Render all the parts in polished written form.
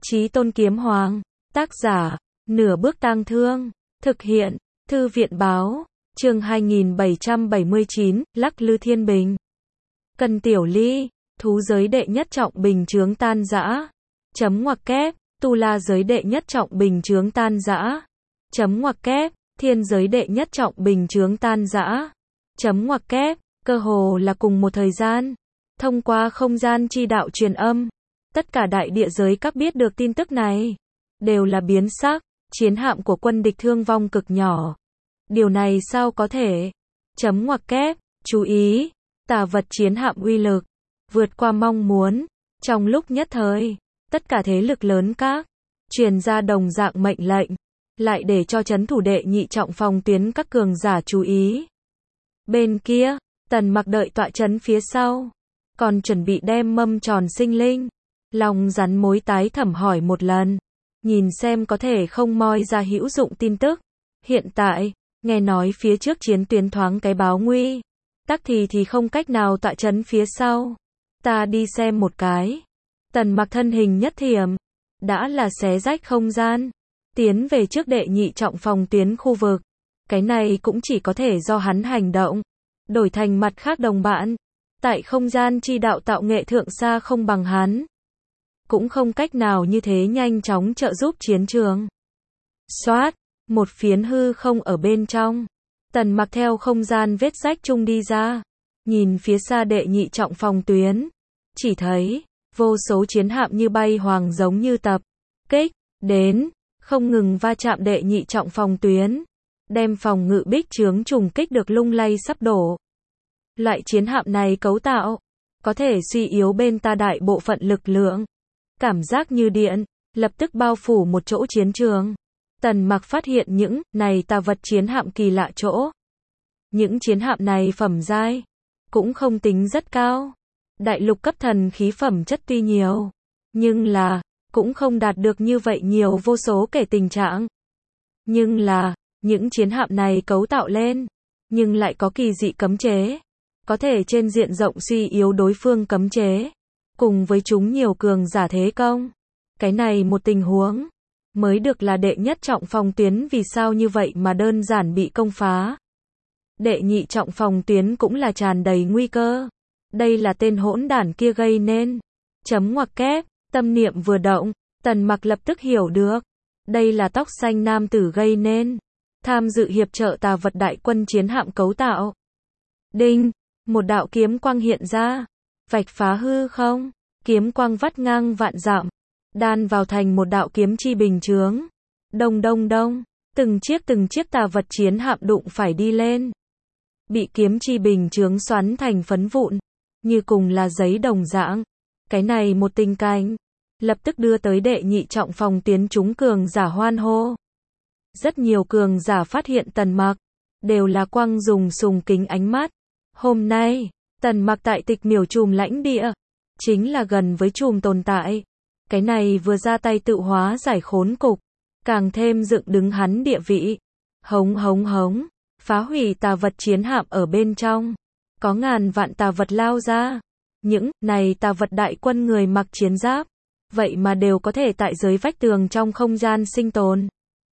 Chí Tôn Kiếm Hoàng. Tác giả, Nửa Bước Tang Thương. Thực hiện, Thư viện Báo. Chương 2779, Lắc Lư Thiên Bình. Cần Tiểu Ly, thú giới đệ nhất trọng bình chướng tan rã. Chấm ngoặc kép, tu la giới đệ nhất trọng bình chướng tan rã. Chấm ngoặc kép, thiên giới đệ nhất trọng bình chướng tan rã. Chấm ngoặc kép, cơ hồ là cùng một thời gian. Thông qua không gian chi đạo truyền âm, tất cả đại địa giới các biết được tin tức này, đều là biến sắc, chiến hạm của quân địch thương vong cực nhỏ. Điều này sao có thể? Chấm ngoặc kép, chú ý, tà vật chiến hạm uy lực, vượt qua mong muốn. Trong lúc nhất thời, tất cả thế lực lớn các, truyền ra đồng dạng mệnh lệnh, lại để cho trấn thủ đệ nhị trọng phòng tuyến các cường giả chú ý. Bên kia, Tần Mặc đợi tọa trấn phía sau, còn chuẩn bị đem mâm tròn sinh linh, lòng rắn mối tái thẩm hỏi một lần, nhìn xem có thể không moi ra hữu dụng tin tức. Hiện tại, nghe nói phía trước chiến tuyến thoáng cái báo nguy, tắc thì không cách nào tọa trấn phía sau. Ta đi xem một cái. Tần Mặc thân hình nhất thiểm, đã là xé rách không gian, tiến về trước đệ nhị trọng phòng tuyến khu vực. Cái này cũng chỉ có thể do hắn hành động. Đổi thành mặt khác đồng bạn, tại không gian chi đạo tạo nghệ thượng xa không bằng hắn, cũng không cách nào như thế nhanh chóng trợ giúp chiến trường. Xoát, một phiến hư không ở bên trong. Tần Mặc theo không gian vết rách chung đi ra, nhìn phía xa đệ nhị trọng phòng tuyến, chỉ thấy vô số chiến hạm như bay hoàng giống như tập kích đến, không ngừng va chạm đệ nhị trọng phòng tuyến, đem phòng ngự bích chướng trùng kích được lung lay sắp đổ. Loại chiến hạm này cấu tạo, có thể suy yếu bên ta đại bộ phận lực lượng. Cảm giác như điện, lập tức bao phủ một chỗ chiến trường. Tần Mặc phát hiện những này tà vật chiến hạm kỳ lạ chỗ. Những chiến hạm này phẩm giai, cũng không tính rất cao. Đại lục cấp thần khí phẩm chất tuy nhiều, nhưng là, cũng không đạt được như vậy nhiều vô số kể tình trạng. Nhưng là, những chiến hạm này cấu tạo lên, nhưng lại có kỳ dị cấm chế, có thể trên diện rộng suy yếu đối phương cấm chế, cùng với chúng nhiều cường giả thế công. Cái này một tình huống, mới được là đệ nhất trọng phòng tuyến vì sao như vậy mà đơn giản bị công phá. Đệ nhị trọng phòng tuyến cũng là tràn đầy nguy cơ. Đây là tên hỗn đản kia gây nên. Chấm ngoặc kép, tâm niệm vừa động, Tần Mặc lập tức hiểu được. Đây là tóc xanh nam tử gây nên. Tham dự hiệp trợ tà vật đại quân chiến hạm cấu tạo. Đinh, một đạo kiếm quang hiện ra, vạch phá hư không, kiếm quang vắt ngang vạn dặm, đan vào thành một đạo kiếm chi bình chướng. Đông đông đông, từng chiếc tà vật chiến hạm đụng phải đi lên, bị kiếm chi bình chướng xoắn thành phấn vụn, như cùng là giấy đồng dạng. Cái này một tình cảnh, lập tức đưa tới đệ nhị trọng phòng tuyến chúng cường giả hoan hô. Rất nhiều cường giả phát hiện Tần Mặc, đều là quang dùng sùng kính ánh mắt. Hôm nay, Tần Mặc tại Tịch Miểu Trùm lãnh địa, chính là gần với trùm tồn tại. Cái này vừa ra tay tự hóa giải khốn cục, càng thêm dựng đứng hắn địa vị. Hống hống hống, phá hủy tà vật chiến hạm ở bên trong. Có ngàn vạn tà vật lao ra. Những này tà vật đại quân người mặc chiến giáp, vậy mà đều có thể tại dưới vách tường trong không gian sinh tồn.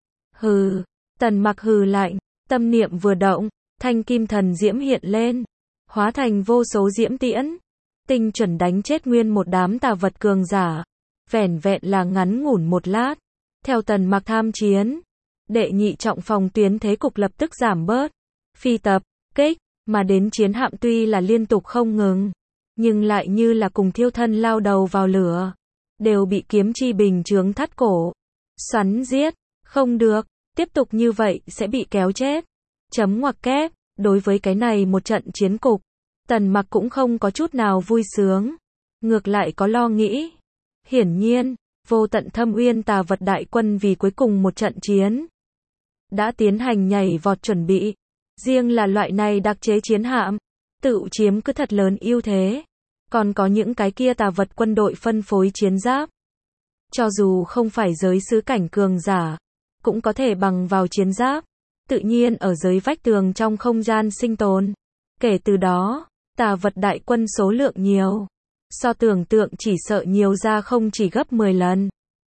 Hừ, Tần Mặc hừ lạnh, tâm niệm vừa động, thanh kim thần diễm hiện lên, hóa thành vô số diễm tiễn, tinh chuẩn đánh chết nguyên một đám tà vật cường giả. Vẻn vẹn là ngắn ngủn một lát, theo Tần Mặc tham chiến, đệ nhị trọng phòng tuyến thế cục lập tức giảm bớt. Phi tập kích mà đến chiến hạm tuy là liên tục không ngừng, nhưng lại như là cùng thiêu thân lao đầu vào lửa, đều bị kiếm chi bình chướng thắt cổ, xoắn giết. Không được, tiếp tục như vậy sẽ bị kéo chết. Chấm ngoặc kép, đối với cái này một trận chiến cục, Tần Mặc cũng không có chút nào vui sướng, ngược lại có lo nghĩ. Hiển nhiên, vô tận thâm uyên tà vật đại quân vì cuối cùng một trận chiến, đã tiến hành nhảy vọt chuẩn bị. Riêng là loại này đặc chế chiến hạm, tự chiếm cứ thật lớn ưu thế. Còn có những cái kia tà vật quân đội phân phối chiến giáp, cho dù không phải giới sứ cảnh cường giả, cũng có thể bằng vào chiến giáp, tự nhiên ở dưới vách tường trong không gian sinh tồn. Kể từ đó, tà vật đại quân số lượng nhiều, so tưởng tượng chỉ sợ nhiều ra không chỉ gấp 10 lần.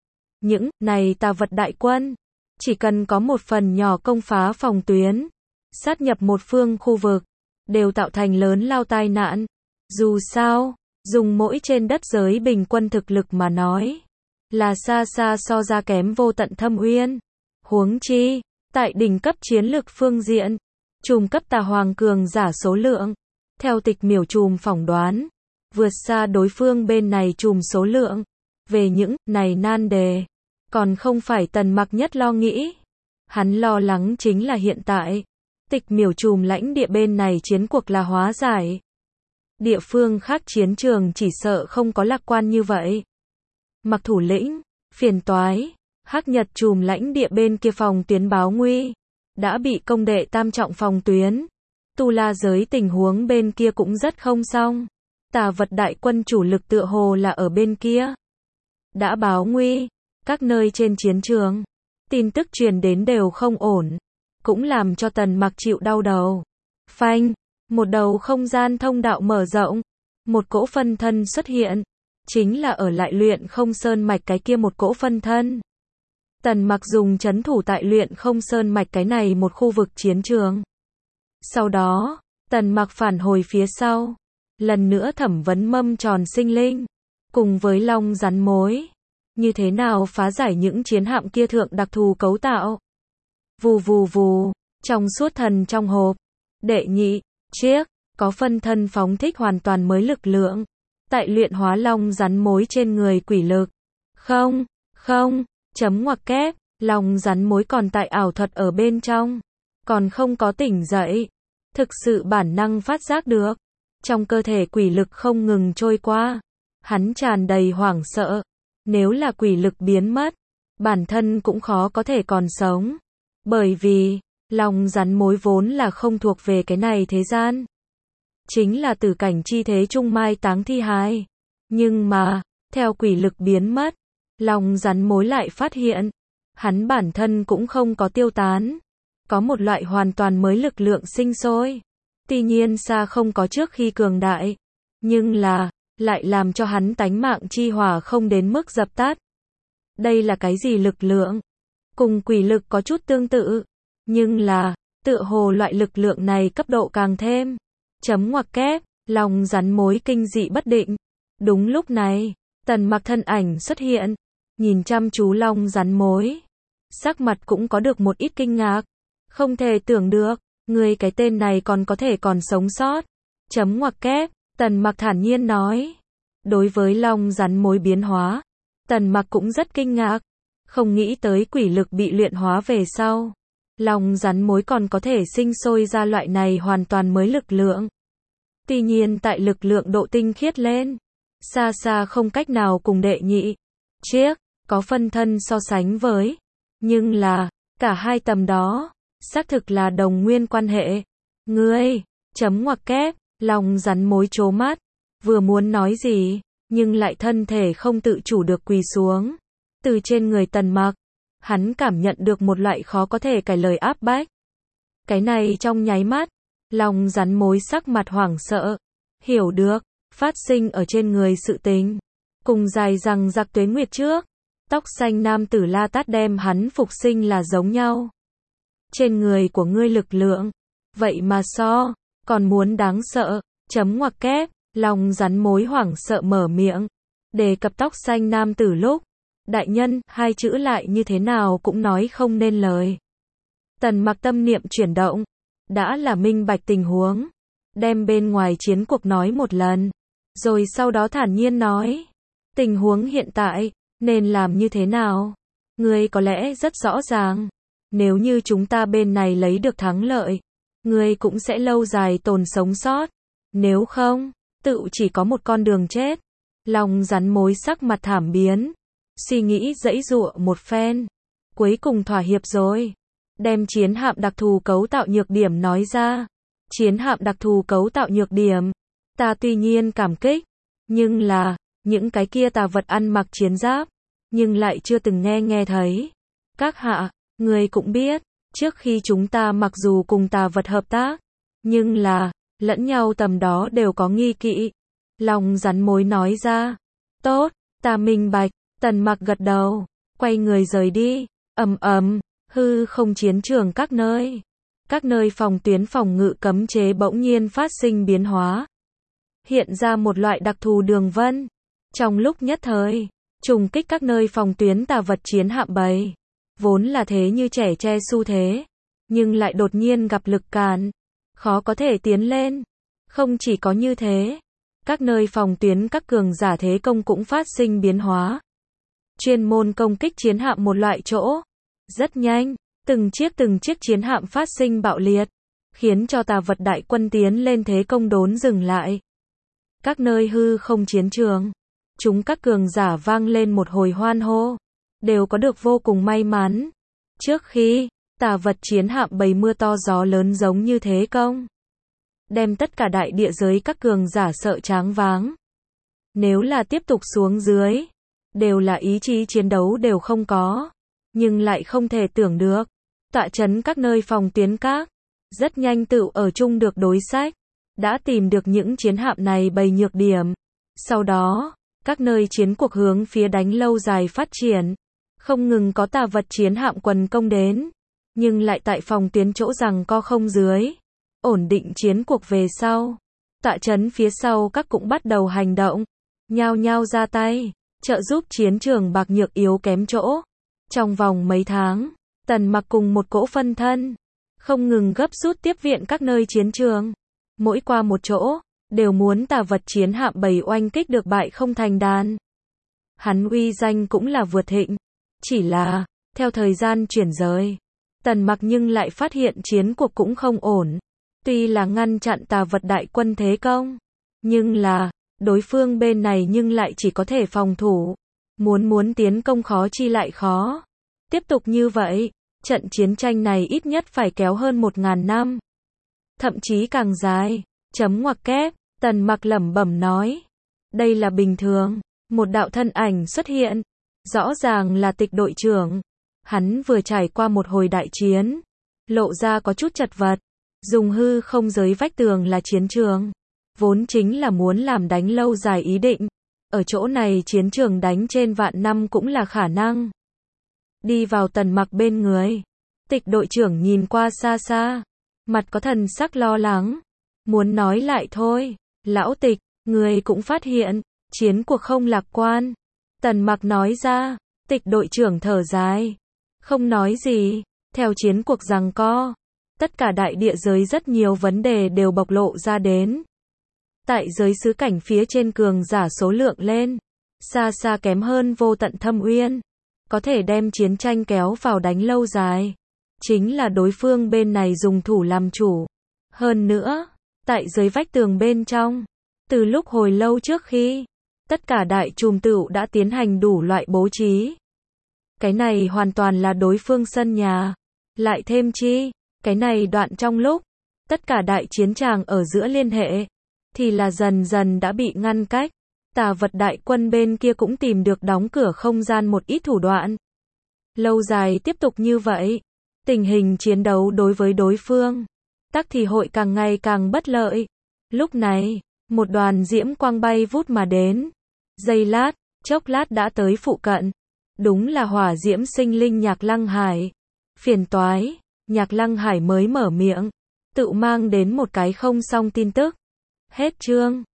Những này tà vật đại quân, chỉ cần có một phần nhỏ công phá phòng tuyến, sát nhập một phương khu vực, đều tạo thành lớn lao tai nạn. Dù sao, dùng mỗi trên đất giới bình quân thực lực mà nói, là xa xa so ra kém Vô Tận Thâm Uyên. Huống chi, tại đỉnh cấp chiến lực phương diện, trùm cấp tà hoàng cường giả số lượng, theo Tịch Miểu trùm phỏng đoán, vượt xa đối phương bên này trùm số lượng. Về những này nan đề, còn không phải Tần Mặc nhất lo nghĩ. Hắn lo lắng chính là hiện tại, Tịch Miểu trùm lãnh địa bên này chiến cuộc là hóa giải. Địa phương khác chiến trường chỉ sợ không có lạc quan như vậy. Mặc thủ lĩnh, phiền toái, Hắc Nhật trùm lãnh địa bên kia phòng tuyến báo nguy, đã bị công đệ tam trọng phòng tuyến. Tu La giới tình huống bên kia cũng rất không xong. Tà vật đại quân chủ lực tựa hồ là ở bên kia. Đã báo nguy, các nơi trên chiến trường, tin tức truyền đến đều không ổn, cũng làm cho Tần Mặc chịu đau đầu. Phanh, một đầu không gian thông đạo mở rộng, một cỗ phân thân xuất hiện, chính là ở lại Luyện Không Sơn mạch cái kia một cỗ phân thân. Tần Mặc dùng trấn thủ tại Luyện Không Sơn mạch cái này một khu vực chiến trường. Sau đó, Tần Mặc phản hồi phía sau, lần nữa thẩm vấn mâm tròn sinh linh, cùng với long rắn mối, như thế nào phá giải những chiến hạm kia thượng đặc thù cấu tạo. Vù vù vù, trong suốt thần trong hộp, đệ nhị chiếc, có phân thân phóng thích hoàn toàn mới lực lượng, tại luyện hóa long rắn mối trên người quỷ lực. Không, chấm ngoặc kép, long rắn mối còn tại ảo thuật ở bên trong, còn không có tỉnh dậy, thực sự bản năng phát giác được, trong cơ thể quỷ lực không ngừng trôi qua, hắn tràn đầy hoảng sợ, nếu là quỷ lực biến mất, bản thân cũng khó có thể còn sống, bởi vì, long rắn mối vốn là không thuộc về cái này thế gian. Chính là tử cảnh chi thế trung mai táng thi hài. Nhưng mà, theo quỷ lực biến mất, long rắn mối lại phát hiện, hắn bản thân cũng không có tiêu tán. Có một loại hoàn toàn mới lực lượng sinh sôi. Tuy nhiên xa không có trước khi cường đại. Nhưng là, lại làm cho hắn tánh mạng chi hỏa không đến mức dập tắt. Đây là cái gì lực lượng? Cùng quỷ lực có chút tương tự. Nhưng là, tựa hồ loại lực lượng này cấp độ càng thêm. Chấm ngoặc kép, long rắn mối kinh dị bất định. Đúng lúc này, Tần Mặc thân ảnh xuất hiện, nhìn chăm chú long rắn mối. Sắc mặt cũng có được một ít kinh ngạc. Không thể tưởng được, người cái tên này còn có thể còn sống sót. Chấm ngoặc kép, Tần Mặc thản nhiên nói. Đối với long rắn mối biến hóa, Tần Mặc cũng rất kinh ngạc. Không nghĩ tới quỷ lực bị luyện hóa về sau, long rắn mối còn có thể sinh sôi ra loại này hoàn toàn mới lực lượng. Tuy nhiên tại lực lượng độ tinh khiết lên, xa xa không cách nào cùng đệ nhị chiếc, có phân thân so sánh với. Nhưng là, cả hai tầm đó, xác thực là đồng nguyên quan hệ. Ngươi, chấm ngoặc kép, long rắn mối trố mắt, vừa muốn nói gì, nhưng lại thân thể không tự chủ được quỳ xuống. Từ trên người Tần Mặc, hắn cảm nhận được một loại khó có thể cải lời áp bách. Cái này trong nháy mắt, long rắn mối sắc mặt hoảng sợ, hiểu được, phát sinh ở trên người sự tình. Cùng dài rằng giặc tuế nguyệt trước, tóc xanh nam tử La Tát đem hắn phục sinh là giống nhau. Trên người của ngươi lực lượng, vậy mà so, còn muốn đáng sợ, chấm ngoặc kép, long rắn mối hoảng sợ mở miệng, đề cập tóc xanh nam tử lúc, đại nhân, hai chữ lại như thế nào cũng nói không nên lời. Tần Mặc tâm niệm chuyển động, đã là minh bạch tình huống, đem bên ngoài chiến cuộc nói một lần, rồi sau đó thản nhiên nói, tình huống hiện tại, nên làm như thế nào? Ngươi có lẽ rất rõ ràng, nếu như chúng ta bên này lấy được thắng lợi, ngươi cũng sẽ lâu dài tồn sống sót, nếu không, tự chỉ có một con đường chết. Long rắn mối sắc mặt thảm biến, suy nghĩ giãy giụa một phen, cuối cùng thỏa hiệp rồi, đem chiến hạm đặc thù cấu tạo nhược điểm nói ra. Chiến hạm đặc thù cấu tạo nhược điểm, ta tuy nhiên cảm kích, nhưng là, những cái kia tà vật ăn mặc chiến giáp, nhưng lại chưa từng nghe thấy. Các hạ, người cũng biết, trước khi chúng ta mặc dù cùng tà vật hợp tác, nhưng là, lẫn nhau tầm đó đều có nghi kỵ. Long rắn mối nói ra, tốt, ta minh bạch. Tần Mặc gật đầu, quay người rời đi. Ầm ầm, hư không chiến trường các nơi. Các nơi phòng tuyến phòng ngự cấm chế bỗng nhiên phát sinh biến hóa. Hiện ra một loại đặc thù đường vân. Trong lúc nhất thời, trùng kích các nơi phòng tuyến tà vật chiến hạm bầy. Vốn là thế như trẻ che xu thế, nhưng lại đột nhiên gặp lực cản. Khó có thể tiến lên. Không chỉ có như thế, các nơi phòng tuyến các cường giả thế công cũng phát sinh biến hóa. Chuyên môn công kích chiến hạm một loại chỗ. Rất nhanh, từng chiếc chiến hạm phát sinh bạo liệt, khiến cho tà vật đại quân tiến lên thế công đốn dừng lại. Các nơi hư không chiến trường, chúng các cường giả vang lên một hồi hoan hô, đều có được vô cùng may mắn. Trước khi tà vật chiến hạm bầy mưa to gió lớn giống như thế công, đem tất cả đại địa giới các cường giả sợ choáng váng. Nếu là tiếp tục xuống dưới, đều là ý chí chiến đấu đều không có, nhưng lại không thể tưởng được, tọa trấn các nơi phòng tuyến các, rất nhanh tự ở chung được đối sách, đã tìm được những chiến hạm này bầy nhược điểm. Sau đó, các nơi chiến cuộc hướng phía đánh lâu dài phát triển, không ngừng có tà vật chiến hạm quần công đến, nhưng lại tại phòng tuyến chỗ rằng co không dưới, ổn định chiến cuộc về sau. Tọa trấn phía sau các cũng bắt đầu hành động, nhao nhao ra tay, trợ giúp chiến trường bạc nhược yếu kém chỗ. Trong vòng mấy tháng, Tần Mặc cùng một cỗ phân thân, không ngừng gấp rút tiếp viện các nơi chiến trường. Mỗi qua một chỗ, đều muốn tà vật chiến hạm bầy oanh kích được bại không thành đàn. Hắn uy danh cũng là vượt thịnh. Chỉ là, theo thời gian chuyển rời, Tần Mặc nhưng lại phát hiện chiến cuộc cũng không ổn. Tuy là ngăn chặn tà vật đại quân thế công, nhưng là, đối phương bên này nhưng lại chỉ có thể phòng thủ. Muốn tiến công khó chi lại khó. Tiếp tục như vậy, trận chiến tranh này ít nhất phải kéo hơn 1000 năm. Thậm chí càng dài. Chấm ngoặc kép, Tần Mặc lẩm bẩm nói. Đây là bình thường. Một đạo thân ảnh xuất hiện. Rõ ràng là Tịch đội trưởng. Hắn vừa trải qua một hồi đại chiến, lộ ra có chút chật vật. Dùng hư không giới vách tường là chiến trường, vốn chính là muốn làm đánh lâu dài ý định. Ở chỗ này chiến trường đánh trên vạn năm cũng là khả năng. Đi vào Tần Mặc bên người, Tịch đội trưởng nhìn qua xa xa, mặt có thần sắc lo lắng, muốn nói lại thôi. Lão Tịch, người cũng phát hiện, chiến cuộc không lạc quan. Tần Mặc nói ra. Tịch đội trưởng thở dài, không nói gì. Theo chiến cuộc giằng co, tất cả đại địa giới rất nhiều vấn đề đều bộc lộ ra đến. Tại giới xứ cảnh phía trên cường giả số lượng lên, xa xa kém hơn Vô Tận Thâm Uyên. Có thể đem chiến tranh kéo vào đánh lâu dài, chính là đối phương bên này dùng thủ làm chủ. Hơn nữa, tại giới vách tường bên trong, từ lúc hồi lâu trước khi, tất cả đại trùm tựu đã tiến hành đủ loại bố trí. Cái này hoàn toàn là đối phương sân nhà. Lại thêm chi, cái này đoạn trong lúc, tất cả đại chiến tràng ở giữa liên hệ, thì là dần dần đã bị ngăn cách. Tà vật đại quân bên kia cũng tìm được đóng cửa không gian một ít thủ đoạn. Lâu dài tiếp tục như vậy, tình hình chiến đấu đối với đối phương, tắc thì hội càng ngày càng bất lợi. Lúc này, một đoàn diễm quang bay vút mà đến. Giây lát, chốc lát đã tới phụ cận. Đúng là hỏa diễm sinh linh Nhạc Lăng Hải. Phiền toái, Nhạc Lăng Hải mới mở miệng, tự mang đến một cái không xong tin tức. Hết chương.